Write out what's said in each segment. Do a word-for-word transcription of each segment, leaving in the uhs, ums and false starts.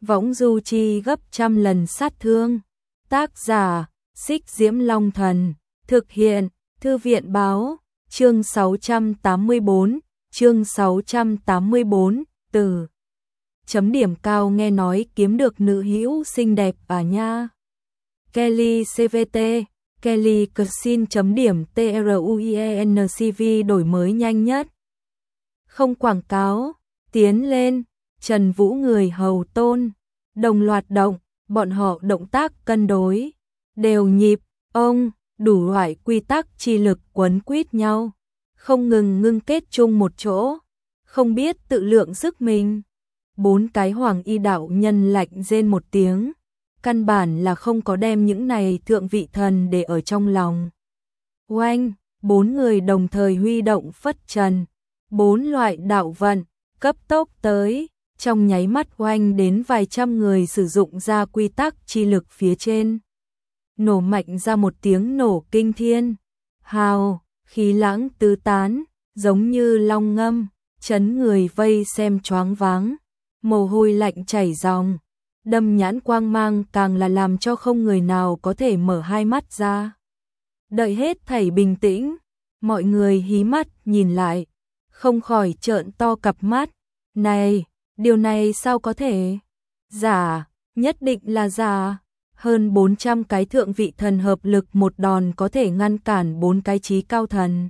võng du chi gấp trăm lần sát thương. Tác giả, Xích Diễm Long Thần, thực hiện, Thư viện báo, chương sáu trăm tám mươi bốn, chương sáu trăm tám mươi bốn, từ chấm điểm cao nghe nói kiếm được nữ hữu xinh đẹp à nha. Kelly xê vê tê, Kelly Cuisine chấm điểm truencv đổi mới nhanh nhất. Không quảng cáo, tiến lên, Trần Vũ người hầu tôn, đồng loạt động, bọn họ động tác cân đối, đều nhịp, ông, đủ loại quy tắc chi lực quấn quýt nhau, không ngừng ngưng kết chung một chỗ, không biết tự lượng sức mình. Bốn cái hoàng y đạo nhân lạnh rên một tiếng, căn bản là không có đem những này thượng vị thần để ở trong lòng. Oanh, bốn người đồng thời huy động phất trần, bốn loại đạo vận, cấp tốc tới, trong nháy mắt oanh đến vài trăm người sử dụng ra quy tắc chi lực phía trên. Nổ mạnh ra một tiếng nổ kinh thiên, hào, khí lãng tứ tán, giống như long ngâm, chấn người vây xem choáng váng, mồ hôi lạnh chảy ròng, đâm nhãn quang mang càng là làm cho không người nào có thể mở hai mắt ra. Đợi hết thảy bình tĩnh, mọi người hí mắt nhìn lại, không khỏi trợn to cặp mắt, này, điều này sao có thể? Giả, nhất định là giả. Hơn bốn trăm cái thượng vị thần hợp lực một đòn có thể ngăn cản bốn cái chí cao thần.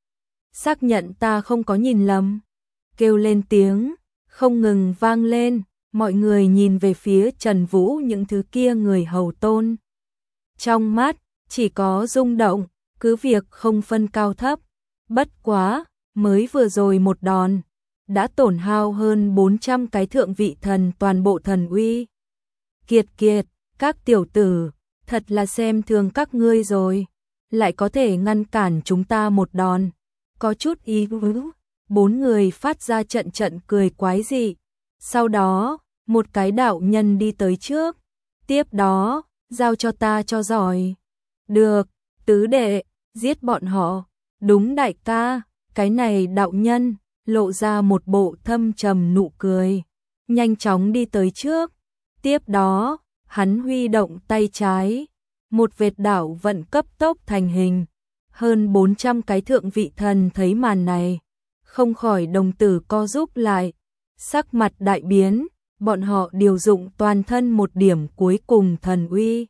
Xác nhận ta không có nhìn lầm. Kêu lên tiếng, không ngừng vang lên, mọi người nhìn về phía Trần Vũ những thứ kia người hầu tôn. Trong mắt, chỉ có rung động, cứ việc không phân cao thấp. Bất quá, mới vừa rồi một đòn, đã tổn hao hơn bốn trăm cái thượng vị thần toàn bộ thần uy. Kiệt kiệt, các tiểu tử, thật là xem thường các ngươi rồi, lại có thể ngăn cản chúng ta một đòn, có chút ý vứ. Bốn người phát ra trận trận cười quái dị, sau đó, một cái đạo nhân đi tới trước, tiếp đó, giao cho ta cho giỏi. Được, tứ đệ, giết bọn họ, đúng đại ca, cái này đạo nhân, lộ ra một bộ thâm trầm nụ cười, nhanh chóng đi tới trước, tiếp đó, hắn huy động tay trái, một vệt đạo vận cấp tốc thành hình, hơn bốn trăm cái thượng vị thần thấy màn này, không khỏi đồng tử co rúm lại, sắc mặt đại biến, bọn họ điều dụng toàn thân một điểm cuối cùng thần uy.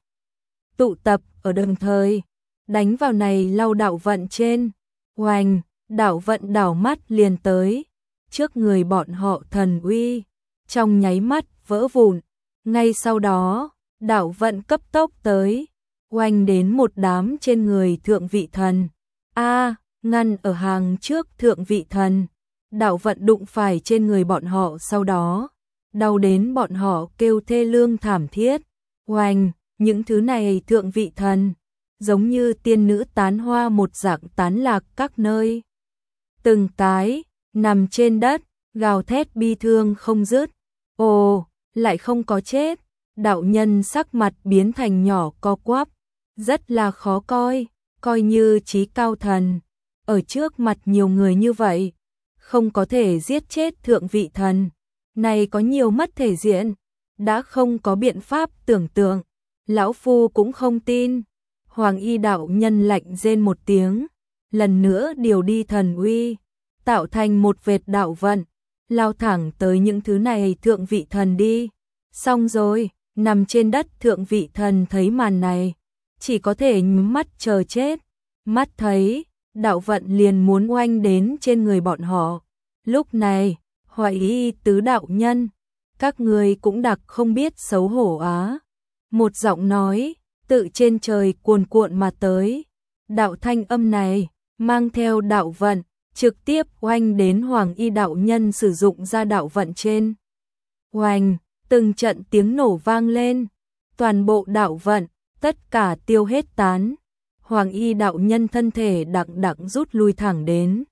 Tụ tập ở đồng thời, đánh vào này lau đạo vận trên, oanh, đạo vận đảo mắt liền tới, trước người bọn họ thần uy, trong nháy mắt vỡ vụn, ngay sau đó, đạo vận cấp tốc tới, oanh đến một đám trên người thượng vị thần. A, ngăn ở hàng trước thượng vị thần, đạo vận đụng phải trên người bọn họ sau đó, đau đến bọn họ kêu thê lương thảm thiết. Oanh, những thứ này thượng vị thần, giống như tiên nữ tán hoa một dạng tán lạc các nơi. Từng cái, nằm trên đất, gào thét bi thương không dứt. Ồ, lại không có chết. Đạo nhân sắc mặt biến thành nhỏ co quắp, rất là khó coi, coi như chí cao thần. Ở trước mặt nhiều người như vậy, không có thể giết chết thượng vị thần. Này có nhiều mất thể diện, đã không có biện pháp tưởng tượng. Lão Phu cũng không tin. Hoàng y đạo nhân lạnh rên một tiếng, lần nữa điều đi thần uy, tạo thành một vệt đạo vận, lao thẳng tới những thứ này thượng vị thần đi. Xong rồi, nằm trên đất thượng vị thần thấy màn này, chỉ có thể nhắm mắt chờ chết. Mắt thấy, đạo vận liền muốn oanh đến trên người bọn họ. Lúc này, Hoại Y tứ đạo nhân, các người cũng đặc không biết xấu hổ á. Một giọng nói, tự trên trời cuồn cuộn mà tới. Đạo thanh âm này, mang theo đạo vận, trực tiếp oanh đến Hoàng Y đạo nhân sử dụng ra đạo vận trên. Oanh, từng trận tiếng nổ vang lên, toàn bộ đạo vận, tất cả tiêu hết tán. Hoàng Y đạo nhân thân thể đặng đặng rút lui thẳng đến,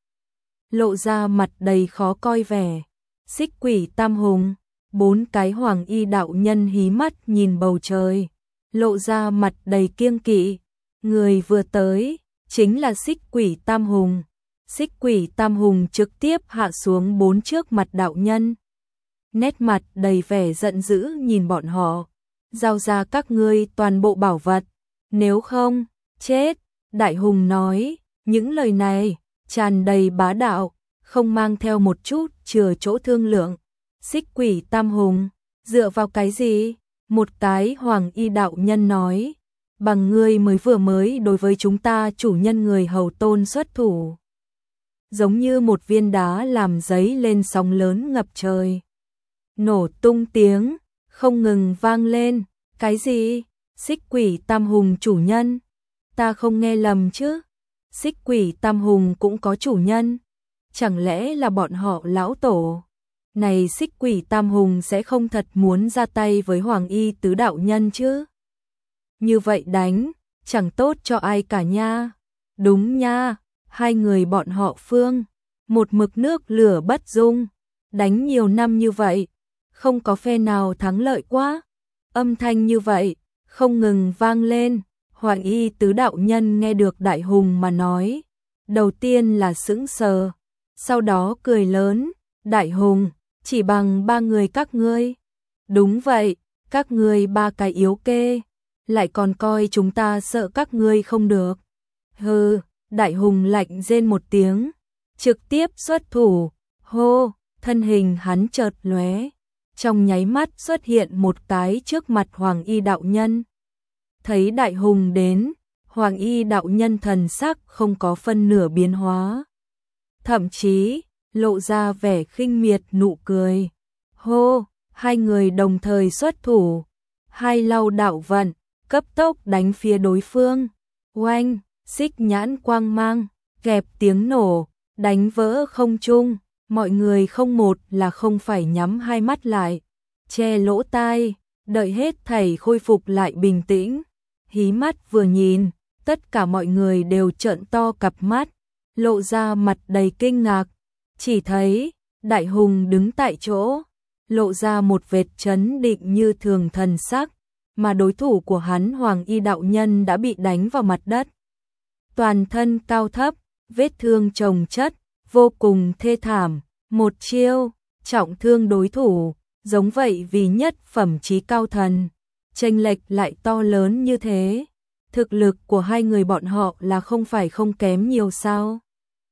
lộ ra mặt đầy khó coi vẻ. Xích Quỷ Tam Hùng, bốn cái Hoàng Y đạo nhân hí mắt nhìn bầu trời, lộ ra mặt đầy kiêng kỵ. Người vừa tới, chính là Xích Quỷ Tam Hùng. Xích Quỷ Tam Hùng trực tiếp hạ xuống bốn trước mặt đạo nhân. nét mặt đầy vẻ giận dữ nhìn bọn họ. Giao ra các ngươi toàn bộ bảo vật, nếu không, chết. Đại hùng nói, những lời này tràn đầy bá đạo, không mang theo một chút chừa chỗ thương lượng. Xích Quỷ Tam Hùng, dựa vào cái gì? Một cái Hoàng Y đạo nhân nói, bằng ngươi mới vừa mới đối với chúng ta chủ nhân người hầu tôn xuất thủ. Giống như một viên đá làm giấy lên sóng lớn ngập trời. Nổ tung tiếng, không ngừng vang lên. Cái gì? Xích Quỷ Tam Hùng chủ nhân? Ta không nghe lầm chứ? Xích Quỷ Tam Hùng cũng có chủ nhân? Chẳng lẽ là bọn họ lão tổ? Này Xích Quỷ Tam Hùng sẽ không thật muốn ra tay với Hoàng Y tứ đạo nhân chứ? Như vậy đánh, chẳng tốt cho ai cả nha. Đúng nha, hai người bọn họ Phương, một mực nước lửa bất dung, đánh nhiều năm như vậy, không có phe nào thắng lợi quá. Âm thanh như vậy, không ngừng vang lên. Hoàng Y tứ đạo nhân nghe được Đại Hùng mà nói, đầu tiên là sững sờ, sau đó cười lớn, Đại Hùng, chỉ bằng ba người các ngươi. Đúng vậy, các ngươi ba cái yếu kê, lại còn coi chúng ta sợ các ngươi không được. Hừ, Đại Hùng lạnh rên một tiếng, trực tiếp xuất thủ, hô, thân hình hắn chợt lóe, trong nháy mắt xuất hiện một cái trước mặt Hoàng Y đạo nhân. Thấy Đại Hùng đến, Hoàng Y đạo nhân thần sắc không có phân nửa biến hóa, thậm chí lộ ra vẻ khinh miệt nụ cười. Hô, hai người đồng thời xuất thủ, hai lau đạo vận, cấp tốc đánh phía đối phương. Oanh, xích nhãn quang mang, kẹp tiếng nổ, đánh vỡ không trung, mọi người không một là không phải nhắm hai mắt lại, che lỗ tai, đợi hết thảy khôi phục lại bình tĩnh. Hí mắt vừa nhìn, tất cả mọi người đều trợn to cặp mắt, lộ ra mặt đầy kinh ngạc. Chỉ thấy, Đại Hùng đứng tại chỗ, lộ ra một vệt chấn định như thường thần sắc, mà đối thủ của hắn Hoàng Y đạo nhân đã bị đánh vào mặt đất. Toàn thân cao thấp, vết thương chồng chất, vô cùng thê thảm, một chiêu, trọng thương đối thủ, giống vậy vì nhất phẩm chí cao thần. Chênh lệch lại to lớn như thế, thực lực của hai người bọn họ là không phải không kém nhiều sao?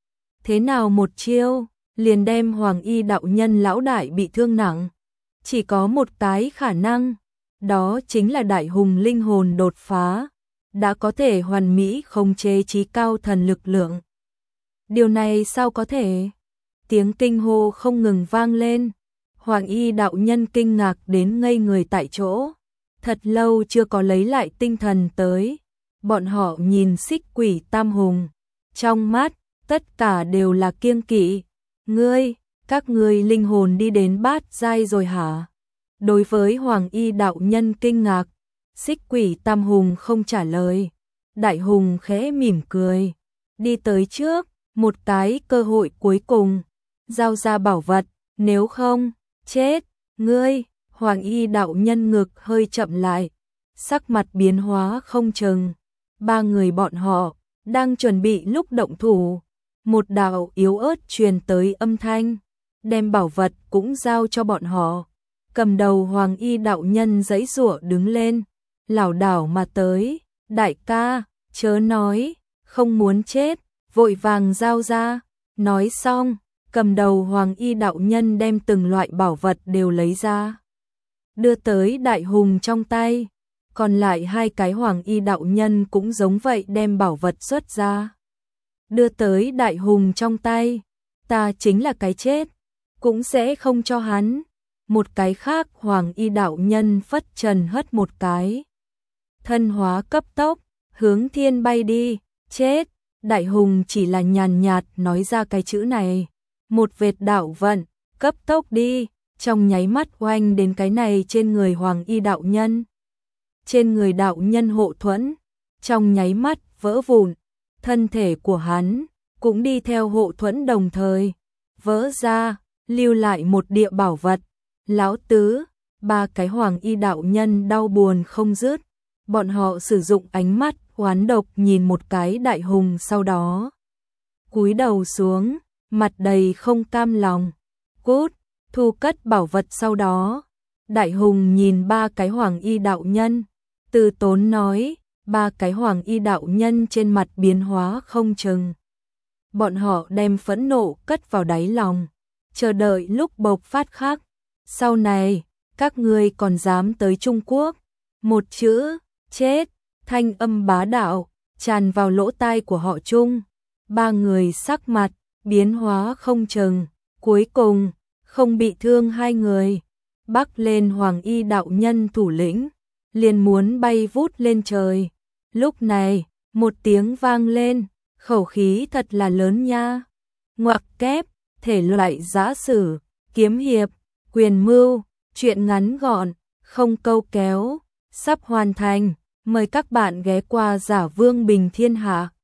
Thế nào một chiêu, liền đem Hoàng Y đạo nhân lão đại bị thương nặng? Chỉ có một cái khả năng, đó chính là Đại Hùng linh hồn đột phá, đã có thể hoàn mỹ khống chế chí cao thần lực lượng. Điều này sao có thể? Tiếng kinh hô không ngừng vang lên, Hoàng Y đạo nhân kinh ngạc đến ngây người tại chỗ. Thật lâu chưa có lấy lại tinh thần tới, bọn họ nhìn Xích Quỷ Tam Hùng, trong mắt, tất cả đều là kiêng kỵ. Ngươi, các ngươi linh hồn đi đến bát giai rồi hả? Đối với Hoàng Y đạo nhân kinh ngạc, Xích Quỷ Tam Hùng không trả lời. Đại Hùng khẽ mỉm cười, đi tới trước, một cái cơ hội cuối cùng, giao ra bảo vật, nếu không, chết, ngươi. Hoàng Y đạo nhân ngực hơi chậm lại, sắc mặt biến hóa không chừng. Ba người bọn họ đang chuẩn bị lúc động thủ, một đạo yếu ớt truyền tới âm thanh, đem bảo vật cũng giao cho bọn họ. Cầm đầu Hoàng Y đạo nhân giãy giụa đứng lên, lảo đảo mà tới, đại ca, chớ nói, không muốn chết, vội vàng giao ra. Nói xong, cầm đầu Hoàng Y đạo nhân đem từng loại bảo vật đều lấy ra, đưa tới Đại Hùng trong tay. Còn lại hai cái Hoàng Y đạo nhân cũng giống vậy đem bảo vật xuất ra, đưa tới Đại Hùng trong tay. Ta chính là cái chết, cũng sẽ không cho hắn. Một cái khác Hoàng Y đạo nhân phất trần hất một cái, thân hóa cấp tốc, hướng thiên bay đi. Chết. Đại Hùng chỉ là nhàn nhạt nói ra cái chữ này, một vệt đạo vận, cấp tốc đi, trong nháy mắt oanh đến cái này trên người Hoàng Y đạo nhân. Trên người đạo nhân hộ thuẫn, trong nháy mắt vỡ vụn, thân thể của hắn cũng đi theo hộ thuẫn đồng thời vỡ ra, lưu lại một địa bảo vật. Lão tứ, ba cái Hoàng Y đạo nhân đau buồn không dứt, bọn họ sử dụng ánh mắt oán độc nhìn một cái Đại Hùng, sau đó cúi đầu xuống, mặt đầy không cam lòng. Cút, thu cất bảo vật sau đó. Đại Hùng nhìn ba cái hoàng y đạo nhân, từ tốn nói, ba cái hoàng y đạo nhân trên mặt biến hóa không chừng. Bọn họ đem phẫn nộ cất vào đáy lòng, chờ đợi lúc bộc phát khác. Sau này, các ngươi còn dám tới Trung Quốc, một chữ, chết, thanh âm bá đạo, tràn vào lỗ tai của họ Trung. Ba người sắc mặt, biến hóa không chừng, cuối cùng, không bị thương hai người. Bắc lên hoàng y đạo nhân thủ lĩnh, liền muốn bay vút lên trời. Lúc này, một tiếng vang lên, khẩu khí thật là lớn nha. Ngoặc kép, thể loại giã sử, kiếm hiệp, quyền mưu, truyện ngắn gọn, không câu kéo, sắp hoàn thành. Mời các bạn ghé qua Giả Vương Bình Thiên Hạ.